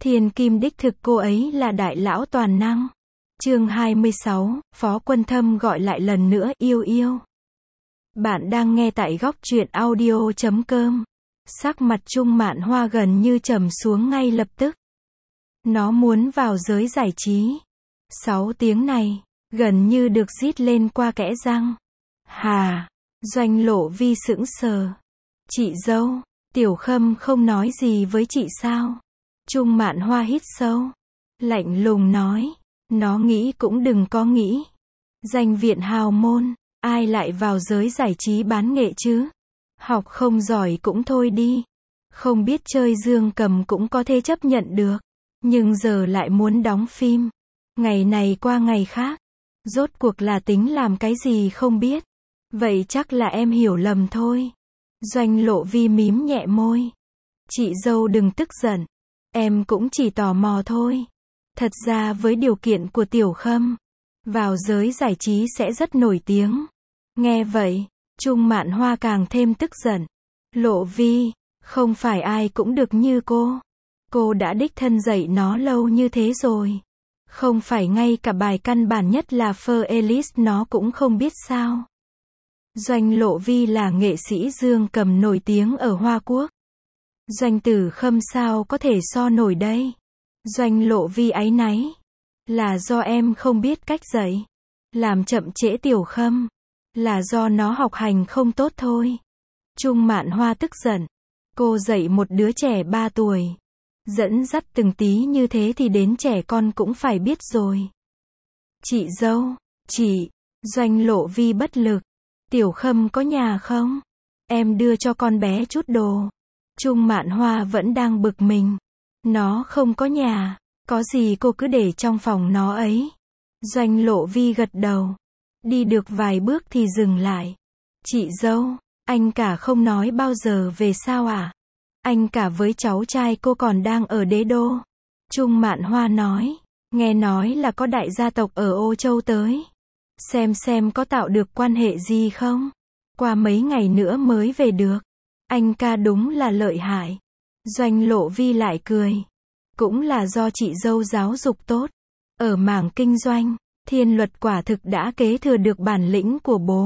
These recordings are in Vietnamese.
Thiên kim đích thực cô ấy là đại lão toàn năng. Chương 26, Phó Quân Thâm gọi lại lần nữa yêu yêu. Bạn đang nghe tại góc truyện audio.com. Sắc mặt Trung Mạn Hoa gần như trầm xuống ngay lập tức. Nó muốn vào giới giải trí. 6 tiếng này, gần như được rít lên qua kẽ răng. Hà, Doanh Lộ Vi sững sờ. Chị dâu, Tiểu Khâm không nói gì với chị sao? Trung Mạn Hoa hít sâu, lạnh lùng nói, nó nghĩ cũng đừng có nghĩ. Danh viện hào môn, ai lại vào giới giải trí bán nghệ chứ? Học không giỏi cũng thôi đi. Không biết chơi dương cầm cũng có thể chấp nhận được. Nhưng giờ lại muốn đóng phim. Ngày này qua ngày khác. Rốt cuộc là tính làm cái gì không biết. Vậy chắc là em hiểu lầm thôi. Doanh Lộ Vi mím nhẹ môi. Chị dâu đừng tức giận. Em cũng chỉ tò mò thôi. Thật ra với điều kiện của Tiểu Khâm, vào giới giải trí sẽ rất nổi tiếng. Nghe vậy, Trung Mạn Hoa càng thêm tức giận. Lộ Vi, không phải ai cũng được như cô. Cô đã đích thân dạy nó lâu như thế rồi. Không phải ngay cả bài căn bản nhất là Fur Ellis nó cũng không biết sao. Doanh Lộ Vi là nghệ sĩ dương cầm nổi tiếng ở Hoa Quốc. Doanh Tử Khâm sao có thể so nổi đây? Doanh Lộ Vi áy náy. Là do em không biết cách dạy. Làm chậm trễ Tiểu Khâm. Là do nó học hành không tốt thôi. Trung Mạn Hoa tức giận. Cô dạy một đứa trẻ 3 tuổi. Dẫn dắt từng tí như thế thì đến trẻ con cũng phải biết rồi. Chị dâu, chị, Doanh Lộ Vi bất lực. Tiểu Khâm có nhà không? Em đưa cho con bé chút đồ. Trung Mạn Hoa vẫn đang bực mình. Nó không có nhà. Có gì cô cứ để trong phòng nó ấy. Doanh Lộ Vi gật đầu. Đi được vài bước thì dừng lại. Chị dâu, anh cả không nói bao giờ về sao à? Anh cả với cháu trai cô còn đang ở Đế Đô. Trung Mạn Hoa nói. Nghe nói là có đại gia tộc ở Ô Châu tới. Xem có tạo được quan hệ gì không? Qua mấy ngày nữa mới về được. Anh ca đúng là lợi hại. Doanh Lộ Vi lại cười. Cũng là do chị dâu giáo dục tốt. Ở mảng kinh doanh, Thiên Luật quả thực đã kế thừa được bản lĩnh của bố.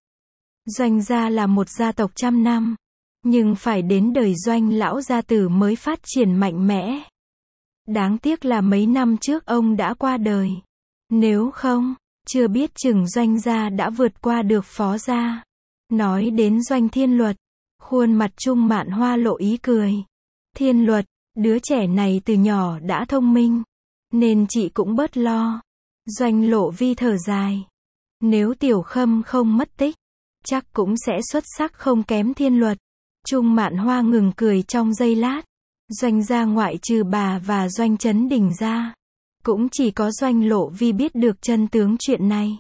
Doanh gia là một gia tộc trăm năm. Nhưng phải đến đời Doanh lão gia tử mới phát triển mạnh mẽ. Đáng tiếc là mấy năm trước ông đã qua đời. Nếu không, chưa biết chừng Doanh gia đã vượt qua được Phó gia. Nói đến Doanh Thiên Luật, khuôn mặt Trung Mạn Hoa lộ ý cười. Thiên Luật, đứa trẻ này từ nhỏ đã thông minh. Nên chị cũng bớt lo. Doanh Lộ Vi thở dài. Nếu Tiểu Khâm không mất tích, chắc cũng sẽ xuất sắc không kém Thiên Luật. Trung Mạn Hoa ngừng cười trong giây lát. Doanh gia ngoại trừ bà và Doanh Trấn Đình ra, cũng chỉ có Doanh Lộ Vi biết được chân tướng chuyện này.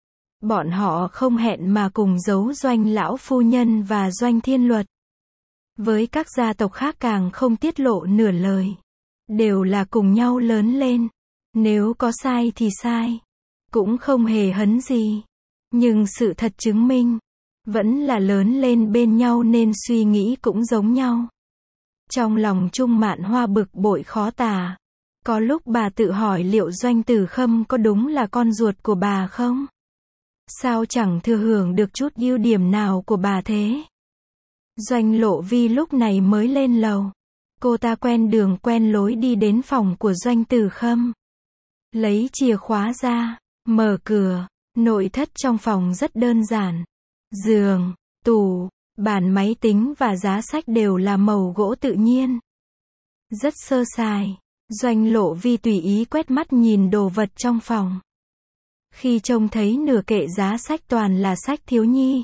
Bọn họ không hẹn mà cùng giấu Doanh lão phu nhân và Doanh Thiên Luật. Với các gia tộc khác càng không tiết lộ nửa lời. Đều là cùng nhau lớn lên. Nếu có sai thì sai. Cũng không hề hấn gì. Nhưng sự thật chứng minh, vẫn là lớn lên bên nhau nên suy nghĩ cũng giống nhau. Trong lòng Trung Mạn Hoa bực bội khó tả. Có lúc bà tự hỏi liệu Doanh Tử Khâm có đúng là con ruột của bà không? Sao chẳng thừa hưởng được chút ưu điểm nào của bà thế? Doanh Lộ Vi lúc này mới lên lầu. Cô ta quen đường quen lối đi đến phòng của Doanh Tử Khâm. Lấy chìa khóa ra, mở cửa. Nội thất trong phòng rất đơn giản. Giường, tủ, bàn máy tính và giá sách đều là màu gỗ tự nhiên. Rất sơ sài. Doanh Lộ Vi tùy ý quét mắt nhìn đồ vật trong phòng. Khi trông thấy nửa kệ giá sách toàn là sách thiếu nhi,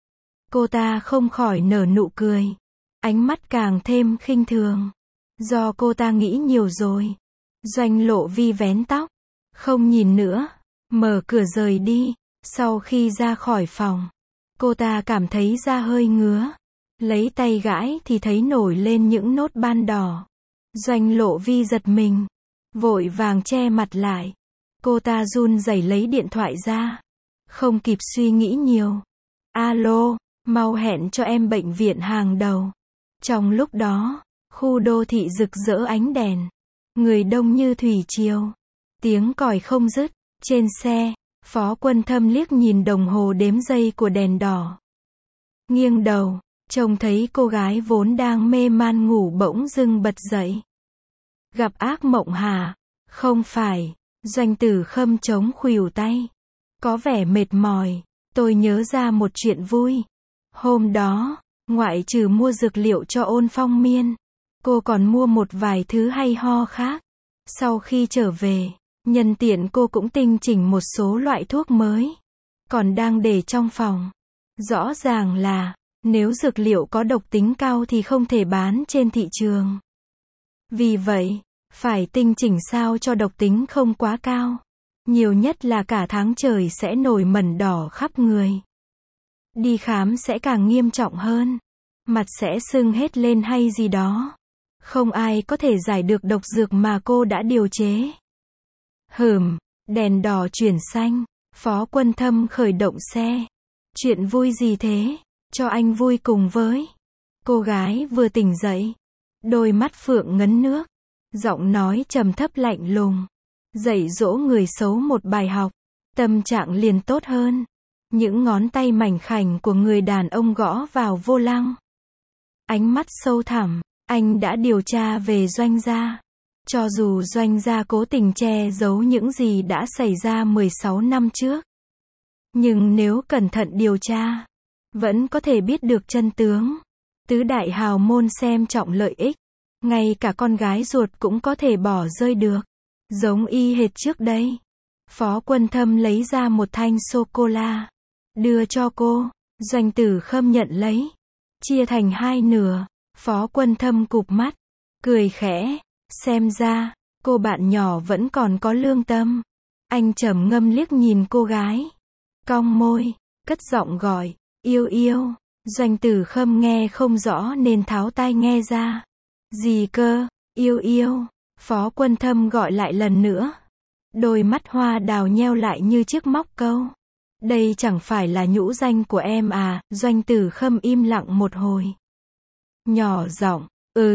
cô ta không khỏi nở nụ cười. Ánh mắt càng thêm khinh thường. Do cô ta nghĩ nhiều rồi. Doanh Lộ Vi vén tóc. Không nhìn nữa. Mở cửa rời đi. Sau khi ra khỏi phòng, cô ta cảm thấy da hơi ngứa. Lấy tay gãi thì thấy nổi lên những nốt ban đỏ. Doanh Lộ Vi giật mình. Vội vàng che mặt lại. Cô ta run rẩy lấy điện thoại ra. Không kịp suy nghĩ nhiều. Alo, mau hẹn cho em bệnh viện hàng đầu. Trong lúc đó, khu đô thị rực rỡ ánh đèn. Người đông như thủy triều. Tiếng còi không dứt. Trên xe, Phó Quân Thâm liếc nhìn đồng hồ đếm giây của đèn đỏ. Nghiêng đầu, trông thấy cô gái vốn đang mê man ngủ bỗng dưng bật dậy. Gặp ác mộng hả? Không phải. Doanh Tử Khâm chống khuỷu tay. Có vẻ mệt mỏi. Tôi nhớ ra một chuyện vui. Hôm đó, ngoại trừ mua dược liệu cho Ôn Phong Miên, cô còn mua một vài thứ hay ho khác. Sau khi trở về, nhân tiện cô cũng tinh chỉnh một số loại thuốc mới. Còn đang để trong phòng. Rõ ràng là, nếu dược liệu có độc tính cao thì không thể bán trên thị trường. Vì vậy, phải tinh chỉnh sao cho độc tính không quá cao. Nhiều nhất là cả tháng trời sẽ nổi mẩn đỏ khắp người. Đi khám sẽ càng nghiêm trọng hơn. Mặt sẽ sưng hết lên hay gì đó. Không ai có thể giải được độc dược mà cô đã điều chế. Đèn đỏ chuyển xanh. Phó Quân Thâm khởi động xe. Chuyện vui gì thế? Cho anh vui cùng với. Cô gái vừa tỉnh dậy. Đôi mắt phượng ngấn nước. Giọng nói trầm thấp lạnh lùng. Dạy dỗ người xấu một bài học. Tâm trạng liền tốt hơn. Những ngón tay mảnh khảnh của người đàn ông gõ vào vô lăng. Ánh mắt sâu thẳm. Anh đã điều tra về Doanh gia. Cho dù Doanh gia cố tình che giấu những gì đã xảy ra 16 năm trước. Nhưng nếu cẩn thận điều tra, vẫn có thể biết được chân tướng. Tứ đại hào môn xem trọng lợi ích. Ngay cả con gái ruột cũng có thể bỏ rơi được. Giống y hệt trước đây. Phó Quân Thâm lấy ra một thanh sô-cô-la. Đưa cho cô. Doanh Tử Khâm nhận lấy. Chia thành hai nửa. Phó Quân Thâm cụp mắt. Cười khẽ. Xem ra, cô bạn nhỏ vẫn còn có lương tâm. Anh trầm ngâm liếc nhìn cô gái. Cong môi. Cất giọng gọi. Yêu yêu. Doanh Tử Khâm nghe không rõ nên tháo tai nghe ra. Gì cơ? Yêu yêu. Phó Quân Thâm gọi lại lần nữa. Đôi mắt hoa đào nheo lại như chiếc móc câu. Đây chẳng phải là nhũ danh của em à? Doanh Tử Khâm im lặng một hồi. Nhỏ giọng.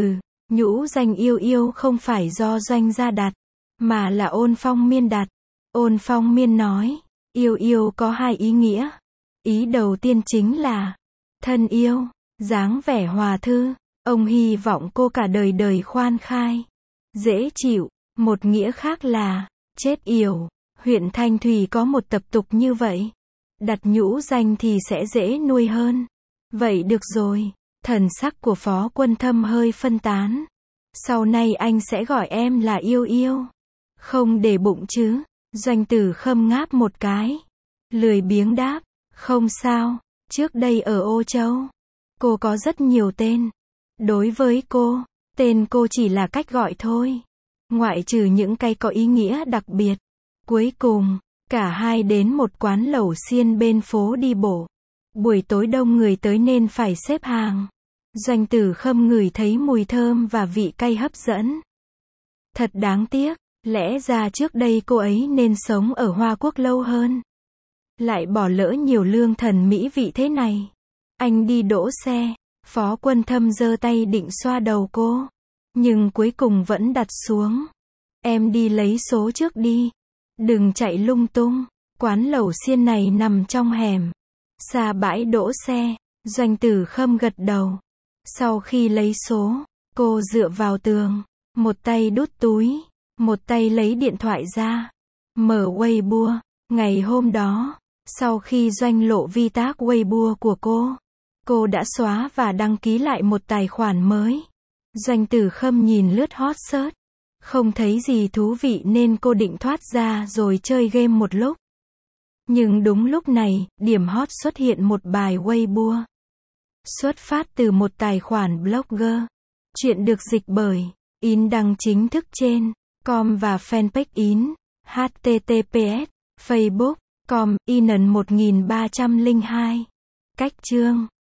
Nhũ danh yêu yêu không phải do Doanh gia đặt, mà là Ôn Phong Miên đặt. Ôn Phong Miên nói. Yêu yêu có hai ý nghĩa. Ý đầu tiên chính là thân yêu, dáng vẻ hòa thư. Ông hy vọng cô cả đời đời khoan khai, dễ chịu. Một nghĩa khác là chết yểu. Huyện Thanh Thủy có một tập tục như vậy. Đặt nhũ danh thì sẽ dễ nuôi hơn. Vậy được rồi. Thần sắc của Phó Quân Thâm hơi phân tán. Sau này anh sẽ gọi em là yêu yêu. Không để bụng chứ? Doanh Tử Khâm ngáp một cái. Lười biếng đáp. Không sao. Trước đây ở Ô Châu, cô có rất nhiều tên. Đối với cô, tên cô chỉ là cách gọi thôi. Ngoại trừ những cái có ý nghĩa đặc biệt. Cuối cùng, cả hai đến một quán lẩu xiên bên phố đi bộ. Buổi tối đông người tới nên phải xếp hàng. Doanh Tử Khâm ngửi thấy mùi thơm và vị cay hấp dẫn. Thật đáng tiếc, lẽ ra trước đây cô ấy nên sống ở Hoa Quốc lâu hơn. Lại bỏ lỡ nhiều lương thần mỹ vị thế này. Anh đi đỗ xe. Phó Quân Thâm giơ tay định xoa đầu cô. Nhưng cuối cùng vẫn đặt xuống. Em đi lấy số trước đi. Đừng chạy lung tung. Quán lẩu xiên này nằm trong hẻm. Xa bãi đỗ xe. Doanh Tử Khâm gật đầu. Sau khi lấy số, cô dựa vào tường. Một tay đút túi. Một tay lấy điện thoại ra. Mở Weibo. Ngày hôm đó, sau khi Doanh lộ vi tác Weibo của cô đã xóa và đăng ký lại một tài khoản mới. Doanh Tử Khâm nhìn lướt hot search. Không thấy gì thú vị nên cô định thoát ra rồi chơi game một lúc. Nhưng đúng lúc này, điểm hot xuất hiện một bài Weibo. Xuất phát từ một tài khoản blogger. Chuyện được dịch bởi In đăng chính thức trên com và fanpage In. https://facebook.com/in1302. Cách chương